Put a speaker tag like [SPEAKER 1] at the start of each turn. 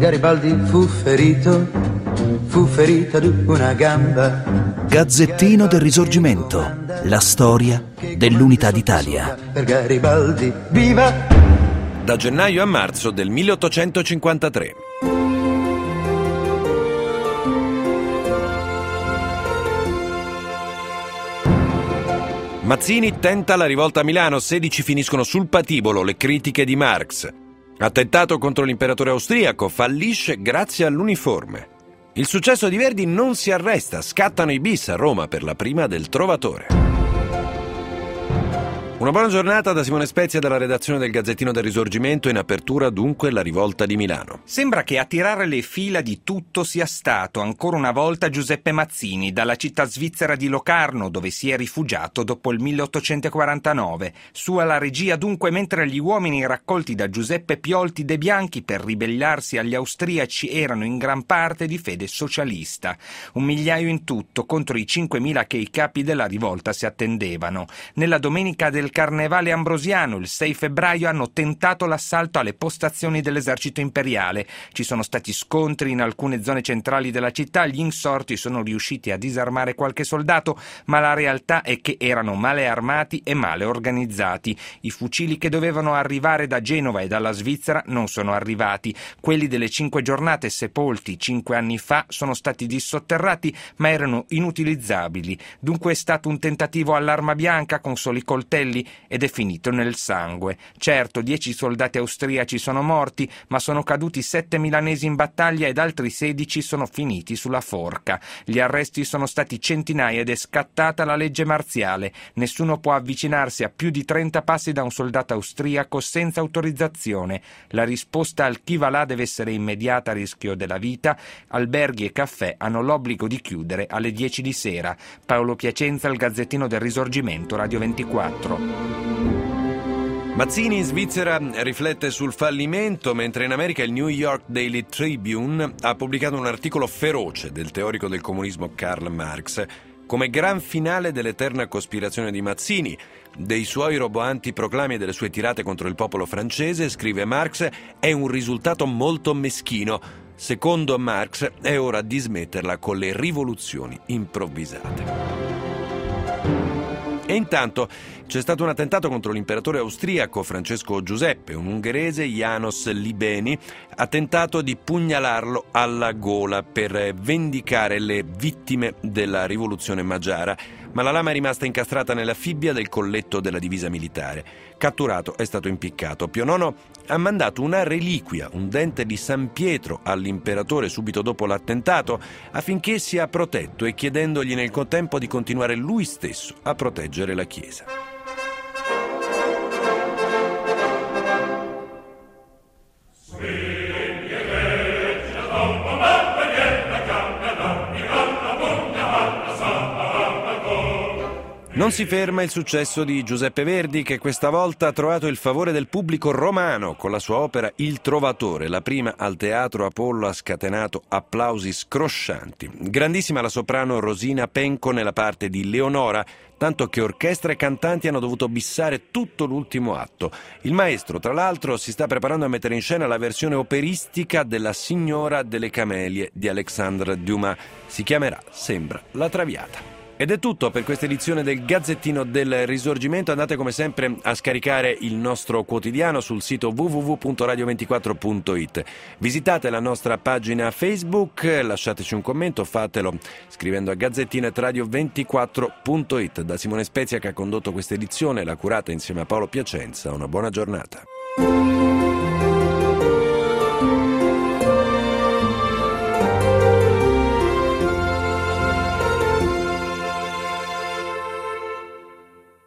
[SPEAKER 1] Garibaldi fu ferito ad una gamba.
[SPEAKER 2] Gazzettino del Risorgimento, la storia dell'unità d'Italia.
[SPEAKER 1] Per Garibaldi, viva!
[SPEAKER 3] Da gennaio a marzo del 1853. Mazzini tenta la rivolta a Milano, 16 finiscono sul patibolo, le critiche di Marx. Attentato contro l'imperatore austriaco, fallisce grazie all'uniforme. Il successo di Verdi non si arresta, scattano i bis a Roma per la prima del Trovatore. Una buona giornata da Simone Spezia dalla redazione del Gazzettino del Risorgimento. In apertura dunque la rivolta di Milano.
[SPEAKER 4] Sembra che a tirare le fila di tutto sia stato ancora una volta Giuseppe Mazzini, dalla città svizzera di Locarno, dove si è rifugiato dopo il 1849. Sua la regia dunque, mentre gli uomini raccolti da Giuseppe Piolti de Bianchi per ribellarsi agli austriaci erano in gran parte di fede socialista. 1.000.000 in tutto contro i 5.000 che i capi della rivolta si attendevano. Nella domenica del Carnevale Ambrosiano, il 6 febbraio, hanno tentato l'assalto alle postazioni dell'esercito imperiale. Ci sono stati scontri in alcune zone centrali della città, gli insorti sono riusciti a disarmare qualche soldato, ma la realtà è che erano male armati e male organizzati. I fucili che dovevano arrivare da Genova e dalla Svizzera non sono arrivati. Quelli delle 5 giornate sepolti 5 anni fa sono stati dissotterrati, ma erano inutilizzabili. Dunque è stato un tentativo all'arma bianca con soli coltelli ed è finito nel sangue. Certo, 10 soldati austriaci sono morti, ma sono caduti 7 milanesi in battaglia ed altri 16 sono finiti sulla forca. Gli arresti sono stati centinaia ed è scattata la legge marziale. Nessuno può avvicinarsi a più di 30 passi da un soldato austriaco senza autorizzazione. La risposta al chi va là deve essere immediata, a rischio della vita. Alberghi e caffè hanno l'obbligo di chiudere alle 10 di sera. Paolo Piacenza, il Gazzettino del Risorgimento, Radio 24.
[SPEAKER 3] Mazzini in Svizzera riflette sul fallimento, mentre in America il New York Daily Tribune ha pubblicato un articolo feroce del teorico del comunismo Karl Marx come gran finale dell'eterna cospirazione di Mazzini, dei suoi roboanti proclami e delle sue tirate contro il popolo francese. Scrive Marx, è un risultato molto meschino. Secondo Marx è ora di smetterla con le rivoluzioni improvvisate. E intanto c'è stato un attentato contro l'imperatore austriaco Francesco Giuseppe. Un ungherese, János Libeni, ha tentato di pugnalarlo alla gola per vendicare le vittime della rivoluzione magiara, ma la lama è rimasta incastrata nella fibbia del colletto della divisa militare. Catturato, è stato impiccato. Pio IX ha mandato una reliquia, un dente di San Pietro, all'imperatore subito dopo l'attentato, affinché sia protetto, e chiedendogli nel contempo di continuare lui stesso a proteggere la Chiesa. Non si ferma il successo di Giuseppe Verdi, che questa volta ha trovato il favore del pubblico romano con la sua opera Il Trovatore. La prima al Teatro Apollo ha scatenato applausi scroscianti. Grandissima la soprano Rosina Penco nella parte di Leonora, tanto che orchestra e cantanti hanno dovuto bissare tutto l'ultimo atto. Il maestro, tra l'altro, si sta preparando a mettere in scena la versione operistica della Signora delle Camelie di Alexandre Dumas. Si chiamerà Sembra la Traviata. Ed è tutto per questa edizione del Gazzettino del Risorgimento. Andate come sempre a scaricare il nostro quotidiano sul sito www.radio24.it. Visitate la nostra pagina Facebook, lasciateci un commento, fatelo scrivendo a gazzettino@radio24.it. Da Simone Spezia, che ha condotto questa edizione, l'ha curata insieme a Paolo Piacenza. Una buona giornata.